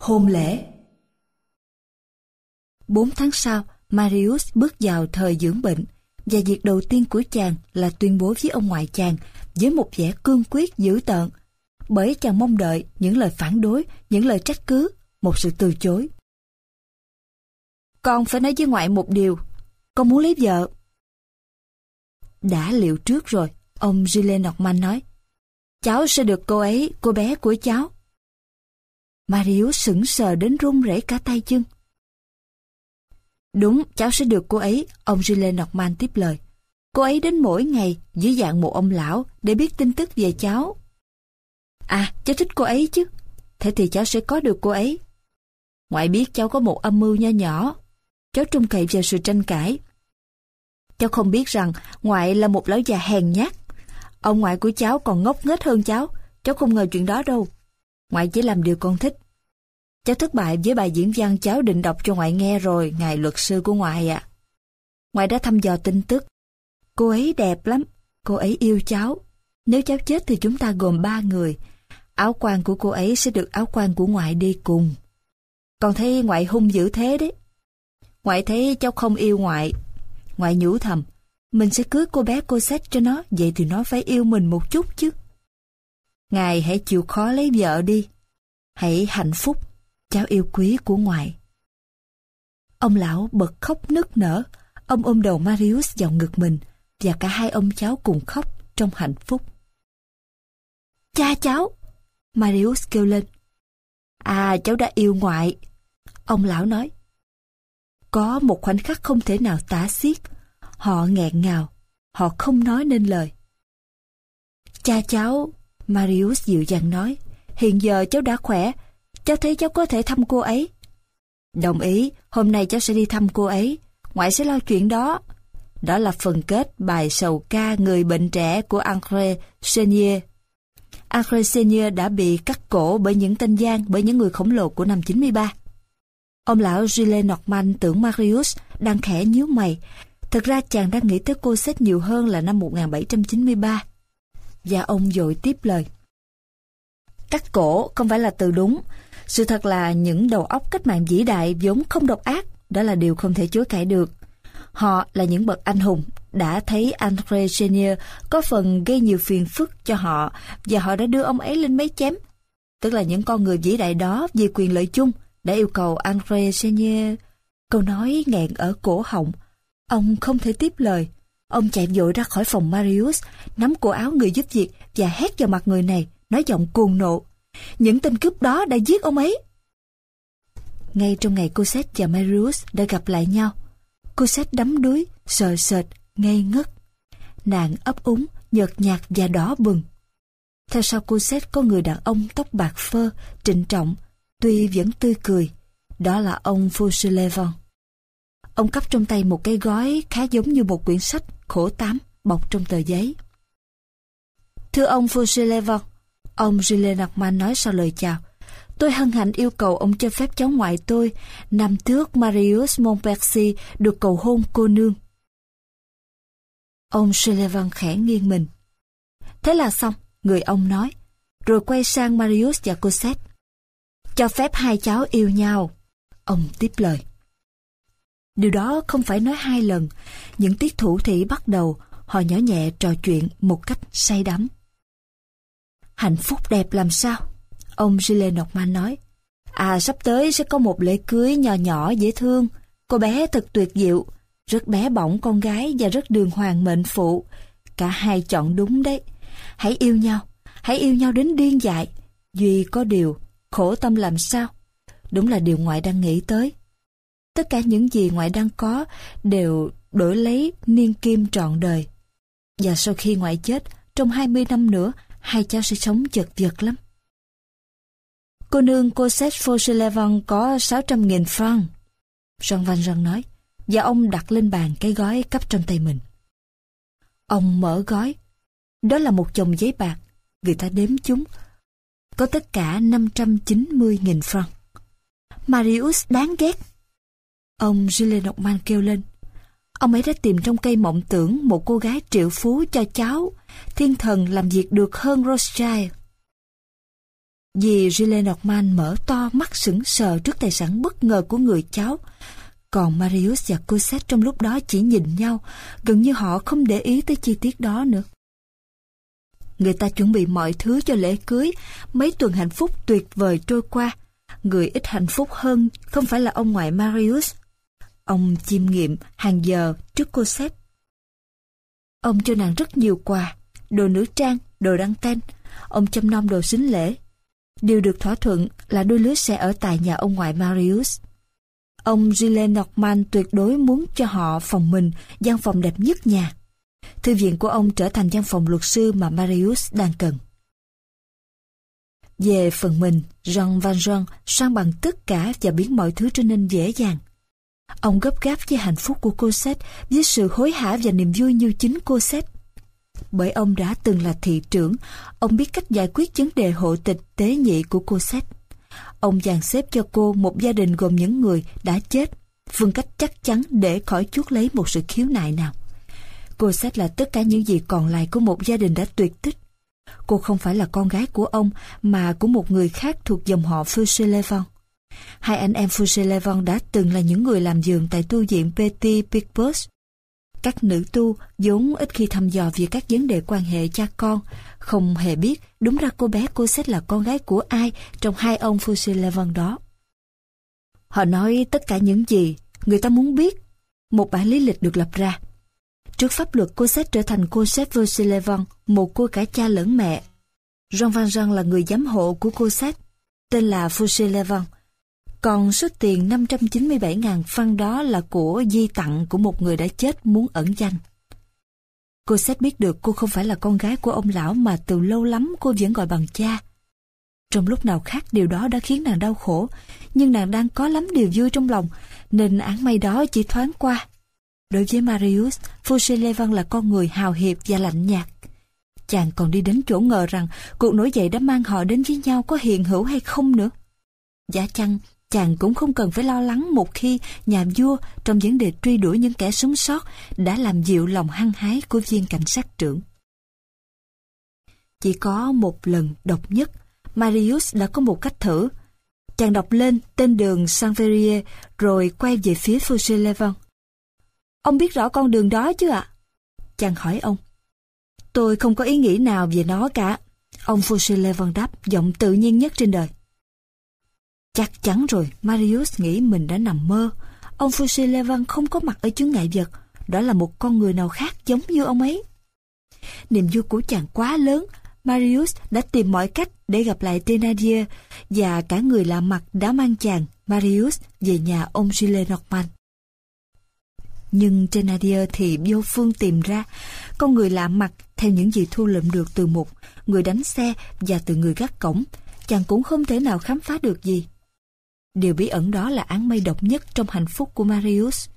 Hôn lễ. 4 tháng sau, Marius bước vào thời dưỡng bệnh, và việc đầu tiên của chàng là tuyên bố với ông ngoại chàng với một vẻ cương quyết dữ tợn, bởi chàng mong đợi những lời phản đối, những lời trách cứ, một sự từ chối. Con phải nói với ngoại một điều, con muốn lấy vợ. Đã liệu trước rồi, ông Gillenormand nói. Cháu sẽ được cô ấy, cô bé của cháu. Marius sững sờ đến run rẩy cả tay chân. Đúng, cháu sẽ được cô ấy, ông Gillenormand tiếp lời. Cô ấy đến mỗi ngày dưới dạng một ông lão để biết tin tức về cháu. À, cháu thích cô ấy chứ. Thế thì cháu sẽ có được cô ấy. Ngoại biết cháu có một âm mưu nho nhỏ. Cháu trông cậy vào sự tranh cãi. Cháu không biết rằng ngoại là một lão già hèn nhát. Ông ngoại của cháu còn ngốc nghếch hơn cháu. Cháu không ngờ chuyện đó đâu. Ngoại chỉ làm điều con thích. Cháu thất bại với bài diễn văn cháu định đọc cho ngoại nghe rồi, ngài luật sư của ngoại ạ. Ngoại đã thăm dò tin tức. Cô ấy đẹp lắm. Cô ấy yêu cháu. Nếu cháu chết thì chúng ta gồm 3 người. Áo quan của cô ấy sẽ được áo quan của ngoại đi cùng. Con thấy ngoại hung dữ thế đấy. Ngoại thấy cháu không yêu ngoại. Ngoại nhủ thầm, mình sẽ cưới cô bé Cosette cho nó, vậy thì nó phải yêu mình một chút chứ. Ngài hãy chịu khó lấy vợ đi. Hãy hạnh phúc, cháu yêu quý của ngoại. Ông lão bật khóc nức nở. Ông ôm đầu Marius vào ngực mình, và cả hai ông cháu cùng khóc trong hạnh phúc. Cha cháu! Marius kêu lên. À, cháu đã yêu ngoại. Ông lão nói. Có một khoảnh khắc không thể nào tả xiết. Họ nghẹn ngào. Họ không nói nên lời. Cha cháu, Marius dịu dàng nói, hiện giờ cháu đã khỏe. Cháu thấy cháu có thể thăm cô ấy. Đồng ý, hôm nay cháu sẽ đi thăm cô ấy. Ngoại sẽ lo chuyện đó. Đó là phần kết bài sầu ca Người bệnh trẻ của André Chenier. André Chenier đã bị cắt cổ bởi những tên gian, bởi những người khổng lồ của năm 93. Ông lão Gillenormand tưởng Marius đang khẽ nhíu mày. Thực ra chàng đang nghĩ tới Cosette nhiều hơn là năm 1793. Và ông vội tiếp lời. Cắt cổ không phải là từ đúng. Sự thật là những đầu óc cách mạng vĩ đại vốn không độc ác. Đó là điều không thể chối cãi được. Họ là những bậc anh hùng, đã thấy André Chenier có phần gây nhiều phiền phức cho họ, và họ đã đưa ông ấy lên máy chém. Tức là những con người vĩ đại đó vì quyền lợi chung đã yêu cầu André Chenier. Câu nói nghẹn ở cổ họng. Ông không thể tiếp lời. Ông chạy vội ra khỏi phòng Marius, nắm cổ áo người giúp việc và hét vào mặt người này, nói giọng cuồng nộ. Những tên cướp đó đã giết ông ấy. Ngay trong ngày Cosette và Marius đã gặp lại nhau, Cosette đắm đuối, sợ sệt, ngây ngất. Nàng ấp úng, nhợt nhạt và đỏ bừng. Theo sau Cosette có người đàn ông tóc bạc phơ, trịnh trọng, tuy vẫn tươi cười. Đó là ông Fauchelevent. Ông cắp trong tay một cái gói khá giống như một quyển sách khổ tám bọc trong tờ giấy. Thưa ông Fauchelevent, ông Gillenormand nói sau lời chào, tôi hân hạnh yêu cầu ông cho phép cháu ngoại tôi, năm trước Marius Montpensier, được cầu hôn cô nương. Ông Fauchelevent khẽ nghiêng mình. Thế là xong, người ông nói, rồi quay sang Marius và Cosette. Cho phép hai cháu yêu nhau. Ông tiếp lời. Điều đó không phải nói 2 lần. Những tiết thủ thỉ bắt đầu, họ nhỏ nhẹ trò chuyện một cách say đắm. Hạnh phúc đẹp làm sao? Ông Gillenormand nói. À, sắp tới sẽ có một lễ cưới nhỏ nhỏ dễ thương. Cô bé thật tuyệt diệu, rất bé bỏng con gái và rất đường hoàng mệnh phụ. Cả hai chọn đúng đấy. Hãy yêu nhau đến điên dại. Duy có điều, khổ tâm làm sao? Đúng là điều ngoại đang nghĩ tới. Tất cả những gì ngoại đang có đều đổi lấy niên kim trọn đời. Và sau khi ngoại chết, trong 20 năm nữa, hai cháu sẽ sống chật vật lắm. Cô nương Cosette Fauchelevent có 600.000 francs. Jean Valjean nói, và ông đặt lên bàn cái gói cắp trong tay mình. Ông mở gói. Đó là một chồng giấy bạc. Người ta đếm chúng. Có tất cả 590.000 francs. Marius đáng ghét. Ông Gillenormand kêu lên. Ông ấy đã tìm trong cây mộng tưởng một cô gái triệu phú cho cháu. Thiên thần làm việc được hơn Rothschild. Dì Gilles Norman mở to mắt sững sờ trước tài sản bất ngờ của người cháu. Còn Marius và Cosette trong lúc đó chỉ nhìn nhau, gần như họ không để ý tới chi tiết đó nữa. Người ta chuẩn bị mọi thứ cho lễ cưới, mấy tuần hạnh phúc tuyệt vời trôi qua. Người ít hạnh phúc hơn không phải là ông ngoại Marius. Ông chiêm nghiệm hàng giờ trước Cosette. Ông cho nàng rất nhiều quà, đồ nữ trang, đồ đăng ten. Ông chăm nom đồ sính lễ. Điều được thỏa thuận là đôi lứa sẽ ở tại nhà ông ngoại Marius. Ông Gilles Norman tuyệt đối muốn cho họ phòng mình, gian phòng đẹp nhất nhà. Thư viện của ông trở thành văn phòng luật sư mà Marius đang cần. Về phần mình, Jean Valjean san bằng tất cả và biến mọi thứ trở nên dễ dàng. Ông gấp gáp với hạnh phúc của Cosette với sự hối hả và niềm vui như chính Cosette. Bởi ông đã từng là thị trưởng, ông biết cách giải quyết vấn đề hộ tịch tế nhị của Cosette. Ông dàn xếp cho cô một gia đình gồm những người đã chết, phương cách chắc chắn để khỏi chuốc lấy một sự khiếu nại nào. Cosette là tất cả những gì còn lại của một gia đình đã tuyệt tích. Cô không phải là con gái của ông, mà của một người khác thuộc dòng họ Fauchelevent. Hai anh em Fauchelevent đã từng là những người làm giường tại tu viện Petit Picpus. Các nữ tu vốn ít khi thăm dò về các vấn đề quan hệ cha con, không hề biết đúng ra cô bé Cosette là con gái của ai trong hai ông Fauchelevent đó. Họ nói tất cả những gì người ta muốn biết. Một bản lý lịch được lập ra. Trước pháp luật, Cosette trở thành Cosette Fauchelevent, một cô cả cha lẫn mẹ. Jean Valjean là người giám hộ của Cosette, tên là Fauchelevent. Còn số tiền 597.000 francs đó là của di tặng của một người đã chết muốn ẩn danh. Cosette biết được cô không phải là con gái của ông lão mà từ lâu lắm cô vẫn gọi bằng cha. Trong lúc nào khác điều đó đã khiến nàng đau khổ, nhưng nàng đang có lắm điều vui trong lòng, nên áng mây đó chỉ thoáng qua. Đối với Marius, Fauchelevent là con người hào hiệp và lạnh nhạt. Chàng còn đi đến chỗ ngờ rằng cuộc nổi dậy đã mang họ đến với nhau có hiện hữu hay không nữa. Giả chăng, chàng cũng không cần phải lo lắng một khi nhà vua trong vấn đề truy đuổi những kẻ sống sót đã làm dịu lòng hăng hái của viên cảnh sát trưởng. Chỉ có một lần độc nhất, Marius đã có một cách thử. Chàng đọc lên tên đường Saint-Verrier rồi quay về phía Fauchelevent. Ông biết rõ con đường đó chứ ạ? Chàng hỏi ông. Tôi không có ý nghĩ nào về nó cả. Ông Fauchelevent đáp, giọng tự nhiên nhất trên đời. Chắc chắn rồi, Marius nghĩ mình đã nằm mơ. Ông Fauchelevent không có mặt ở chướng ngại vật. Đó là một con người nào khác giống như ông ấy. Niềm vui của chàng quá lớn. Marius đã tìm mọi cách để gặp lại Thénardier, và cả người lạ mặt đã mang chàng, Marius, về nhà ông Gilles Norman. Nhưng Thénardier thì vô phương tìm ra. Con người lạ mặt, theo những gì thu lượm được từ một người đánh xe và từ người gác cổng, chàng cũng không thể nào khám phá được gì. Điều bí ẩn đó là áng mây độc nhất trong hạnh phúc của Marius.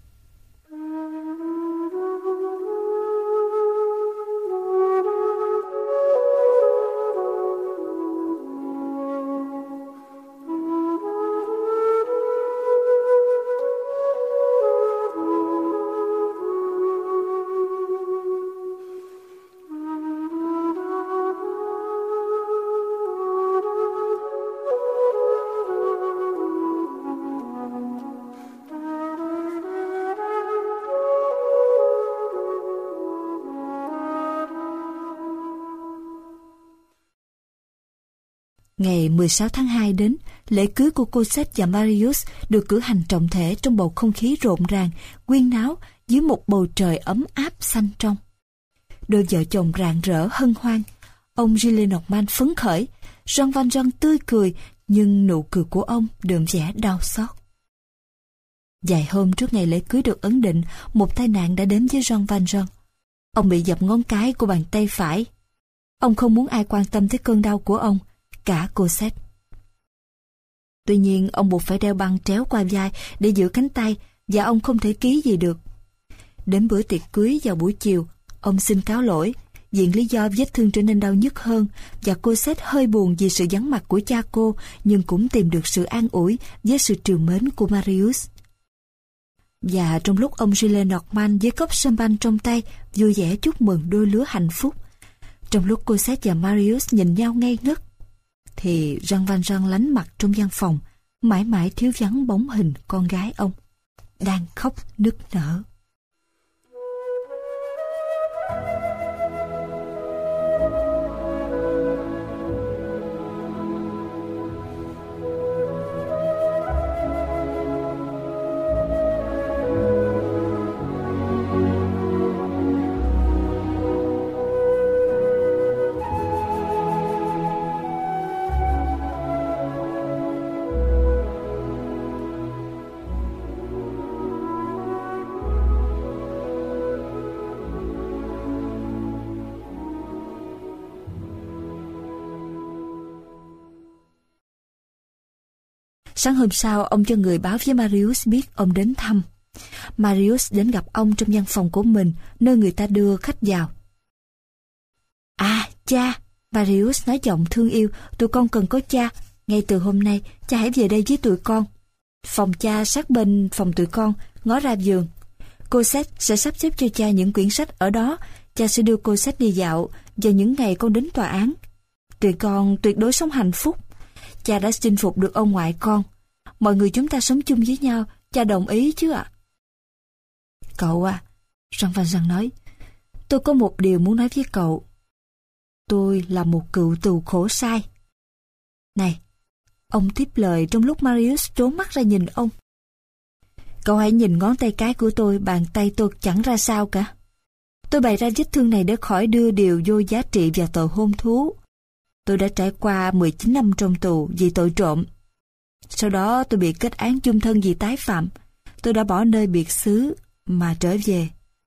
Ngày 16 tháng 2 đến, lễ cưới của Cosette và Marius được cử hành trọng thể trong bầu không khí rộn ràng, huyên náo dưới một bầu trời ấm áp xanh trong. Đôi vợ chồng rạng rỡ hân hoan. Ông Gilles Norman phấn khởi, Jean Valjean tươi cười, nhưng nụ cười của ông đượm vẻ đau xót. Vài hôm trước ngày lễ cưới được ấn định, một tai nạn đã đến với Jean Valjean. Ông bị dập ngón cái của bàn tay phải. Ông không muốn ai quan tâm tới cơn đau của ông, cả Cosette. Tuy nhiên, ông buộc phải đeo băng tréo qua vai để giữ cánh tay, và ông không thể ký gì được. Đến bữa tiệc cưới vào buổi chiều, ông xin cáo lỗi, viện lý do vết thương trở nên đau nhức hơn, và Cosette hơi buồn vì sự vắng mặt của cha cô, nhưng cũng tìm được sự an ủi với sự trìu mến của Marius. Và trong lúc ông Gilles Norman với cốc champagne trong tay vui vẻ chúc mừng đôi lứa hạnh phúc, trong lúc Cosette và Marius nhìn nhau ngây ngất, thì Jean Valjean lánh mặt trong gian phòng, mãi mãi thiếu vắng bóng hình con gái ông, đang khóc nức nở. Sáng hôm sau, ông cho người báo với Marius biết ông đến thăm. Marius đến gặp ông trong văn phòng của mình, nơi người ta đưa khách vào. À, cha, Marius nói giọng thương yêu, tụi con cần có cha. Ngay từ hôm nay, cha hãy về đây với tụi con. Phòng cha sát bên phòng tụi con, ngó ra vườn. Cosette sẽ sắp xếp cho cha những quyển sách ở đó. Cha sẽ đưa Cosette đi dạo vào những ngày con đến tòa án. Tụi con tuyệt đối sống hạnh phúc. Cha đã chinh phục được ông ngoại con. Mọi người chúng ta sống chung với nhau, cha đồng ý chứ ạ? Cậu à, Jean Valjean nói, tôi có một điều muốn nói với cậu. Tôi là một cựu tù khổ sai. Này, ông tiếp lời trong lúc Marius trốn mắt ra nhìn ông. Cậu hãy nhìn ngón tay cái của tôi, bàn tay tôi chẳng ra sao cả. Tôi bày ra vết thương này để khỏi đưa điều vô giá trị vào tội hôn thú. Tôi đã trải qua 19 năm trong tù vì tội trộm. Sau đó tôi bị kết án chung thân vì tái phạm. Tôi đã bỏ nơi biệt xứ mà trở về.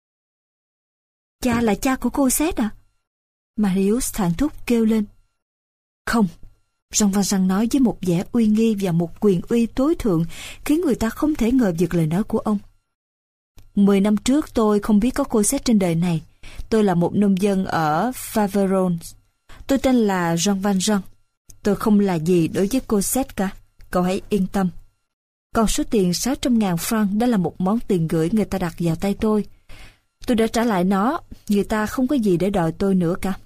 Cha là cha của Cosette à? Marius thảng thúc kêu lên. Không, Jean Valjean nói với một vẻ uy nghi và một quyền uy tối thượng khiến người ta không thể ngờ vực lời nói của ông. 10 năm trước tôi không biết có Cosette trên đời này. Tôi là một nông dân ở Faverolles. Tôi tên là Jean Valjean. Tôi không là gì đối với Cosette cả. Cậu hãy yên tâm. Còn số tiền 600.000 franc đó là một món tiền gửi người ta đặt vào tay tôi. Tôi đã trả lại nó. Người ta không có gì để đòi tôi nữa cả.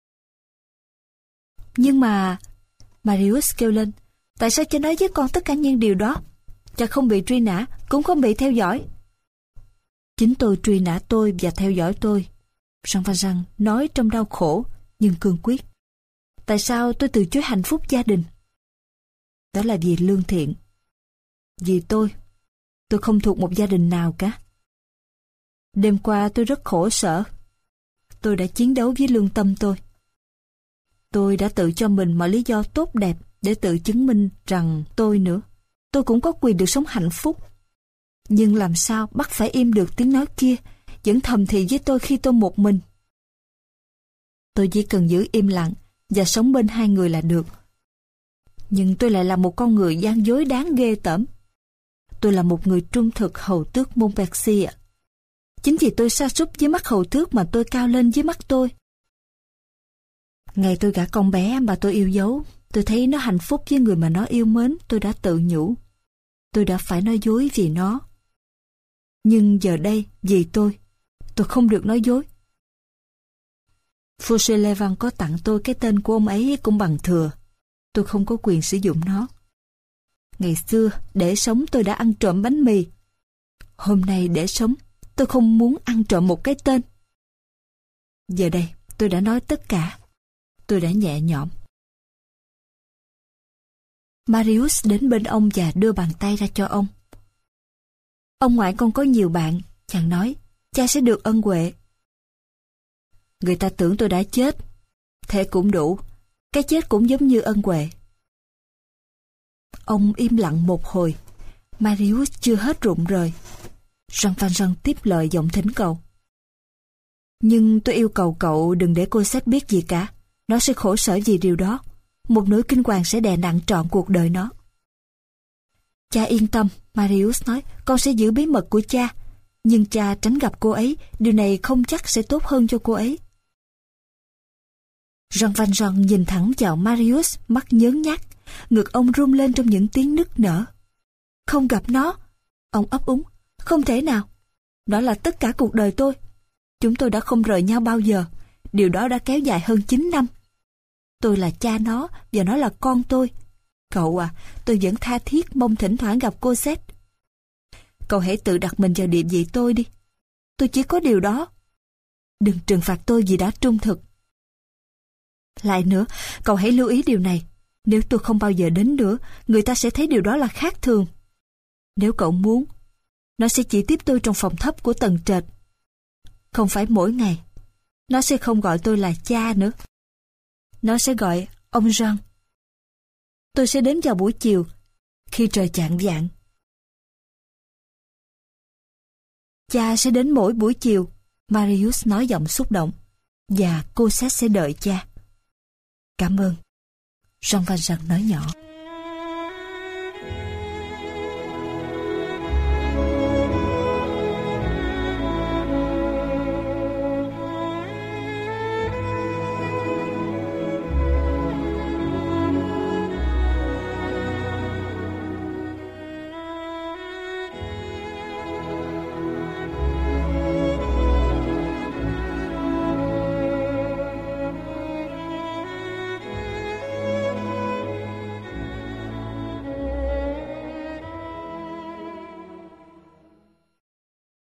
Nhưng mà... Marius kêu lên. Tại sao cha nói với con tất cả những điều đó? Cha không bị truy nã, cũng không bị theo dõi. Chính tôi truy nã tôi và theo dõi tôi. Jean Valjean nói trong đau khổ nhưng cương quyết. Tại sao tôi từ chối hạnh phúc gia đình? Đó là vì lương thiện. Vì tôi không thuộc một gia đình nào cả. Đêm qua tôi rất khổ sở. Tôi đã chiến đấu với lương tâm tôi. Tôi đã tự cho mình mọi lý do tốt đẹp để tự chứng minh rằng tôi cũng có quyền được sống hạnh phúc. Nhưng làm sao bắt phải im được tiếng nói kia, vẫn thầm thì với tôi khi tôi một mình. Tôi chỉ cần giữ im lặng và sống bên hai người là được. Nhưng tôi lại là một con người gian dối đáng ghê tởm. Tôi là một người trung thực hầu tước Montpensier. Chính vì tôi sa sút với mắt hầu tước mà tôi cao lên với mắt tôi. Ngày tôi gả con bé mà tôi yêu dấu, tôi thấy nó hạnh phúc với người mà nó yêu mến, tôi đã tự nhủ. Tôi đã phải nói dối vì nó. Nhưng giờ đây, vì tôi không được nói dối. Fauchelevent có tặng tôi cái tên của ông ấy cũng bằng thừa. Tôi không có quyền sử dụng nó. Ngày xưa, để sống tôi đã ăn trộm bánh mì. Hôm nay để sống, tôi không muốn ăn trộm một cái tên. Giờ đây, tôi đã nói tất cả. Tôi đã nhẹ nhõm. Marius đến bên ông và đưa bàn tay ra cho ông. Ông ngoại con có nhiều bạn, chàng nói, cha sẽ được ân huệ. Người ta tưởng tôi đã chết. Thế cũng đủ, cái chết cũng giống như ân huệ. Ông im lặng một hồi. Marius chưa hết rụng rời. Jean Valjean tiếp lời giọng thỉnh cầu. Nhưng tôi yêu cầu cậu đừng để Cosette biết gì cả. Nó sẽ khổ sở vì điều đó. Một nỗi kinh hoàng sẽ đè nặng trọn cuộc đời nó. Cha yên tâm, Marius nói, con sẽ giữ bí mật của cha. Nhưng cha tránh gặp cô ấy, điều này không chắc sẽ tốt hơn cho cô ấy. Jean Valjean nhìn thẳng vào Marius, mắt nhớn nhác, ngực ông rung lên trong những tiếng nức nở. Không gặp nó, ông ấp úng, không thể nào. Đó là tất cả cuộc đời tôi. Chúng tôi đã không rời nhau bao giờ. Điều đó đã kéo dài hơn 9 năm. Tôi là cha nó và nó là con tôi. Cậu à, tôi vẫn tha thiết mong thỉnh thoảng gặp cô Seth. Cậu hãy tự đặt mình vào địa vị tôi đi. Tôi chỉ có điều đó. Đừng trừng phạt tôi vì đã trung thực. Lại nữa, cậu hãy lưu ý điều này. Nếu tôi không bao giờ đến nữa, người ta sẽ thấy điều đó là khác thường. Nếu cậu muốn, nó sẽ chỉ tiếp tôi trong phòng thấp của tầng trệt. Không phải mỗi ngày. Nó sẽ không gọi tôi là cha nữa. Nó sẽ gọi ông Jean. Tôi sẽ đến vào buổi chiều, khi trời chạng vạng. Cha sẽ đến mỗi buổi chiều, Marius nói giọng xúc động. Và cô sẽ đợi cha. Cảm ơn, Jean Valjean nói nhỏ.